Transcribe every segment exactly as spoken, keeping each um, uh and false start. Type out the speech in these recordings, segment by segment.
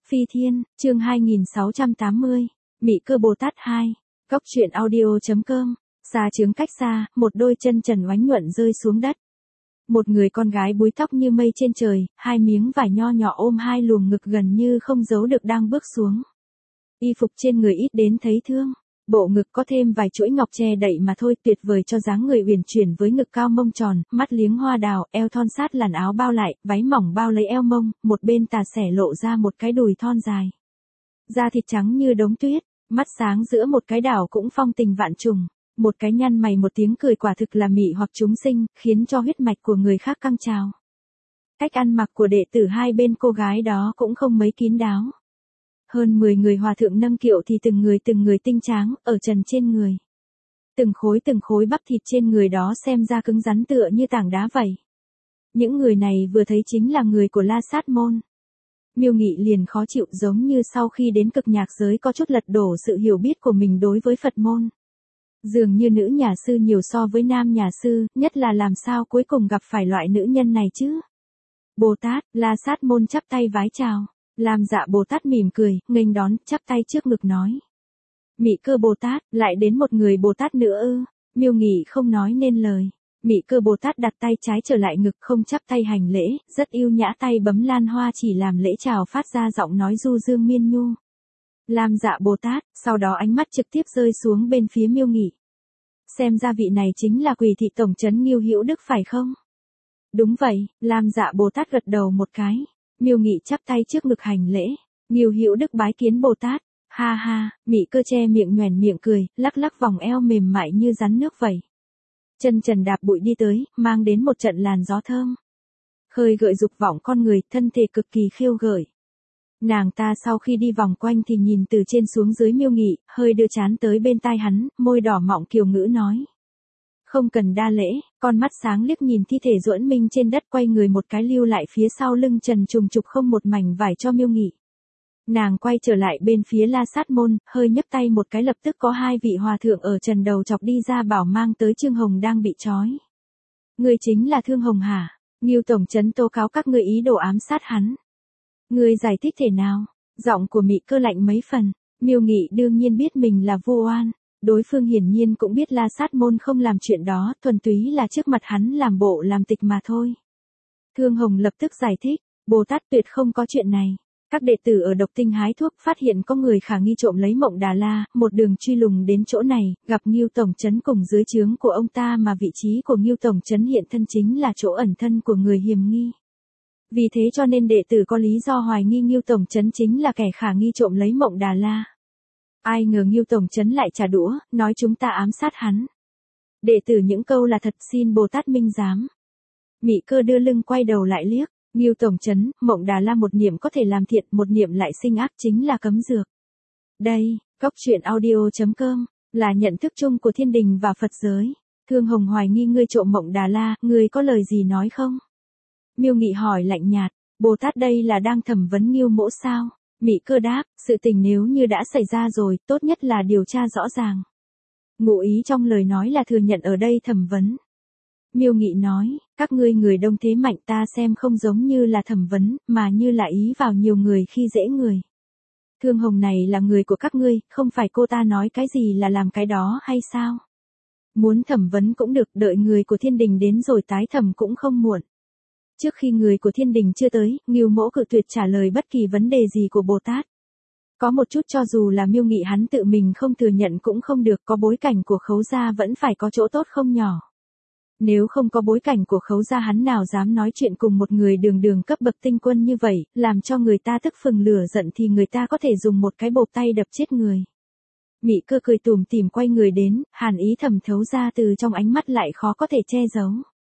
Phi Thiên, chương hai nghìn sáu trăm tám mươi, Mị Cơ Bồ Tát hai, Cóc truyện audio chấm com, xa chướng cách xa, một đôi chân trần oánh nhuận rơi xuống đất. Một người con gái búi tóc như mây trên trời, hai miếng vải nho nhỏ ôm hai luồng ngực gần như không giấu được đang bước xuống. Y phục trên người ít đến thấy thương, bộ ngực có thêm vài chuỗi ngọc che đậy mà thôi, tuyệt vời cho dáng người uyển chuyển với ngực cao mông tròn, mắt liếng hoa đào, eo thon sát làn áo bao lại, váy mỏng bao lấy eo mông, một bên tà xẻ lộ ra một cái đùi thon dài. Da thịt trắng như đống tuyết, mắt sáng giữa một cái đảo cũng phong tình vạn trùng, một cái nhăn mày một tiếng cười quả thực là mị hoặc chúng sinh, khiến cho huyết mạch của người khác căng trào. Cách ăn mặc của đệ tử hai bên cô gái đó cũng không mấy kín đáo. Hơn mười người hòa thượng nâng kiệu thì từng người từng người tinh tráng, ở trần trên người. Từng khối từng khối bắp thịt trên người đó xem ra cứng rắn tựa như tảng đá vậy. Những người này vừa thấy chính là người của La Sát Môn. Miêu Nghị liền khó chịu, giống như sau khi đến cực nhạc giới có chút lật đổ sự hiểu biết của mình đối với Phật môn. Dường như nữ nhà sư nhiều so với nam nhà sư, nhất là làm sao cuối cùng gặp phải loại nữ nhân này chứ. Bồ Tát, La Sát Môn chắp tay vái chào. Lam Dạ Bồ Tát mỉm cười, nghênh đón, chắp tay trước ngực nói. Mị Cơ Bồ Tát, lại đến một người Bồ Tát nữa ư? Miêu Nghị không nói nên lời. Mị Cơ Bồ Tát đặt tay trái trở lại ngực, không chắp tay hành lễ, rất yêu nhã tay bấm lan hoa chỉ làm lễ chào, phát ra giọng nói du dương miên nhu. Lam Dạ Bồ Tát, sau đó ánh mắt trực tiếp rơi xuống bên phía Miêu Nghị. Xem ra vị này chính là Quỳ thị tổng trấn Ngưu Hữu Đức phải không? Đúng vậy, Lam Dạ Bồ Tát gật đầu một cái. Miêu Nghị chắp tay trước ngực hành lễ. Ngưu Hữu Đức bái kiến Bồ Tát. Ha ha, Mị Cơ che miệng nhoẻn miệng cười, lắc lắc vòng eo mềm mại như rắn nước vậy. Chân trần đạp bụi đi tới, mang đến một trận làn gió thơm. Khơi gợi dục vọng con người, thân thể cực kỳ khiêu gợi. Nàng ta sau khi đi vòng quanh thì nhìn từ trên xuống dưới Miêu Nghị, hơi đưa trán tới bên tai hắn, môi đỏ mọng kiều ngữ nói. Không cần đa lễ, con mắt sáng liếc nhìn thi thể duẫn minh trên đất, quay người một cái lưu lại phía sau lưng trần trùng trục không một mảnh vải cho Miêu Nghị. Nàng quay trở lại bên phía La Sát Môn, hơi nhấc tay một cái lập tức có hai vị hòa thượng ở trần đầu chọc đi ra bảo mang tới Trương Hồng đang bị trói. Ngươi chính là Thương Hồng hả? Ngưu tổng trấn tố cáo các ngươi ý đồ ám sát hắn. Ngươi giải thích thế nào? Giọng của Mị Cơ lạnh mấy phần. Miêu Nghị đương nhiên biết mình là vô oan. Đối phương hiển nhiên cũng biết La Sát Môn không làm chuyện đó, thuần túy là trước mặt hắn làm bộ làm tịch mà thôi. Thương Hồng lập tức giải thích, Bồ Tát tuyệt không có chuyện này. Các đệ tử ở Độc Tinh hái thuốc phát hiện có người khả nghi trộm lấy Mộng Đà La, một đường truy lùng đến chỗ này, gặp Ngưu tổng trấn cùng dưới trướng của ông ta, mà vị trí của Ngưu tổng trấn hiện thân chính là chỗ ẩn thân của người hiểm nghi. Vì thế cho nên đệ tử có lý do hoài nghi Ngưu tổng trấn chính là kẻ khả nghi trộm lấy Mộng Đà La. Ai ngờ Ngưu tổng trấn lại trả đũa, nói chúng ta ám sát hắn. Đệ tử những câu là thật, xin Bồ Tát minh giám. Mị Cơ đưa lưng quay đầu lại liếc, Ngưu tổng trấn, Mộng Đà La một niệm có thể làm thiện, một niệm lại sinh ác, chính là cấm dược. Đây, Cóc truyện audio chấm com, là nhận thức chung của thiên đình và Phật giới. Thương Hồng hoài nghi ngươi trộm Mộng Đà La, ngươi có lời gì nói không? Miêu Nghị hỏi lạnh nhạt, Bồ Tát đây là đang thẩm vấn Ngưu mỗ sao? Mị Cơ đáp, sự tình nếu như đã xảy ra rồi, tốt nhất là điều tra rõ ràng. Ngụ ý trong lời nói là thừa nhận ở đây thẩm vấn. Miêu Nghị nói, các ngươi người đông thế mạnh, ta xem không giống như là thẩm vấn, mà như là ý vào nhiều người khi dễ người. Thương Hồng này là người của các ngươi, không phải cô ta nói cái gì là làm cái đó hay sao? Muốn thẩm vấn cũng được, đợi người của thiên đình đến rồi tái thẩm cũng không muộn. Trước khi người của thiên đình chưa tới, Ngưu mỗ cự tuyệt trả lời bất kỳ vấn đề gì của Bồ Tát. Có một chút cho dù là Miêu Nghị hắn tự mình không thừa nhận cũng không được, có bối cảnh của Khấu gia vẫn phải có chỗ tốt không nhỏ. Nếu không có bối cảnh của Khấu gia hắn nào dám nói chuyện cùng một người đường đường cấp bậc tinh quân như vậy, làm cho người ta tức phừng lửa giận thì người ta có thể dùng một cái bộp tay đập chết người. Mị Cơ cười tủm tỉm quay người đến, hàn ý thầm thấu ra từ trong ánh mắt lại khó có thể che giấu.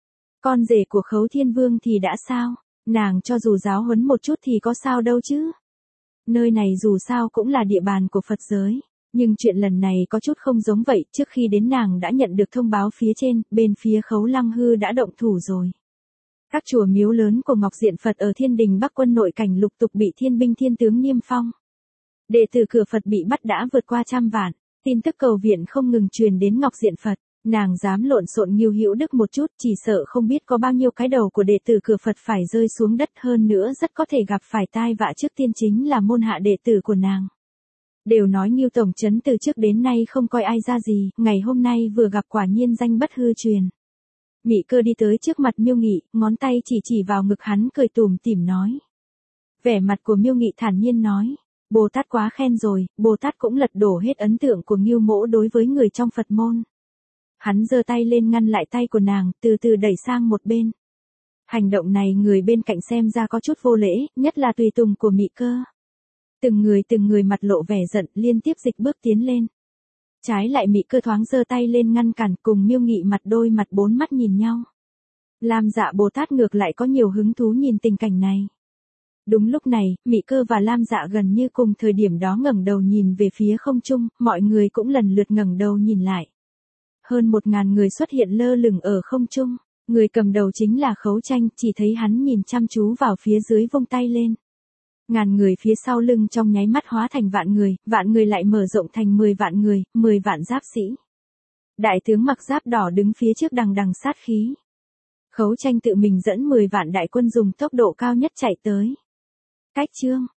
Con rể của Khấu Thiên Vương thì đã sao? Nàng cho dù giáo huấn một chút thì có sao đâu chứ? Nơi này dù sao cũng là địa bàn của Phật giới. Nhưng chuyện lần này có chút không giống vậy, trước khi đến nàng đã nhận được thông báo phía trên, bên phía Khấu Lăng Hư đã động thủ rồi. Các chùa miếu lớn của Ngọc Diện Phật ở Thiên Đình Bắc Quân nội cảnh lục tục bị thiên binh thiên tướng niêm phong. Đệ tử cửa Phật bị bắt đã vượt qua trăm vạn, tin tức cầu viện không ngừng truyền đến Ngọc Diện Phật. Nàng dám lộn xộn Ngưu Hữu Đức một chút, chỉ sợ không biết có bao nhiêu cái đầu của đệ tử cửa Phật phải rơi xuống đất, hơn nữa rất có thể gặp phải tai vạ, trước tiên chính là môn hạ đệ tử của nàng. Đều nói Ngưu tổng trấn từ trước đến nay không coi ai ra gì, ngày hôm nay vừa gặp quả nhiên danh bất hư truyền. Mị Cơ đi tới trước mặt Miêu Nghị, ngón tay chỉ chỉ vào ngực hắn, cười tủm tỉm nói. Vẻ mặt của Miêu Nghị thản nhiên nói, Bồ Tát quá khen rồi, Bồ Tát cũng lật đổ hết ấn tượng của Ngưu mỗ đối với người trong Phật môn. Hắn giơ tay lên ngăn lại tay của nàng, từ từ đẩy sang một bên. Hành động này người bên cạnh xem ra có chút vô lễ, nhất là tùy tùng của Mị Cơ. Từng người từng người mặt lộ vẻ giận, liên tiếp dịch bước tiến lên. Trái lại Mị Cơ thoáng giơ tay lên ngăn cản, cùng Miêu Nghị mặt đôi mặt bốn mắt nhìn nhau. Lam Dạ Bồ Tát ngược lại có nhiều hứng thú nhìn tình cảnh này. Đúng lúc này, Mị Cơ và Lam Dạ gần như cùng thời điểm đó ngẩng đầu nhìn về phía không trung, mọi người cũng lần lượt ngẩng đầu nhìn lại. Hơn một ngàn người xuất hiện lơ lửng ở không trung, người cầm đầu chính là Khấu Tranh, chỉ thấy hắn nhìn chăm chú vào phía dưới vung tay lên. Ngàn người phía sau lưng trong nháy mắt hóa thành vạn người, vạn người lại mở rộng thành mười vạn người, mười vạn giáp sĩ. Đại tướng mặc giáp đỏ đứng phía trước đằng đằng sát khí. Khấu Tranh tự mình dẫn mười vạn đại quân dùng tốc độ cao nhất chạy tới. Cách chương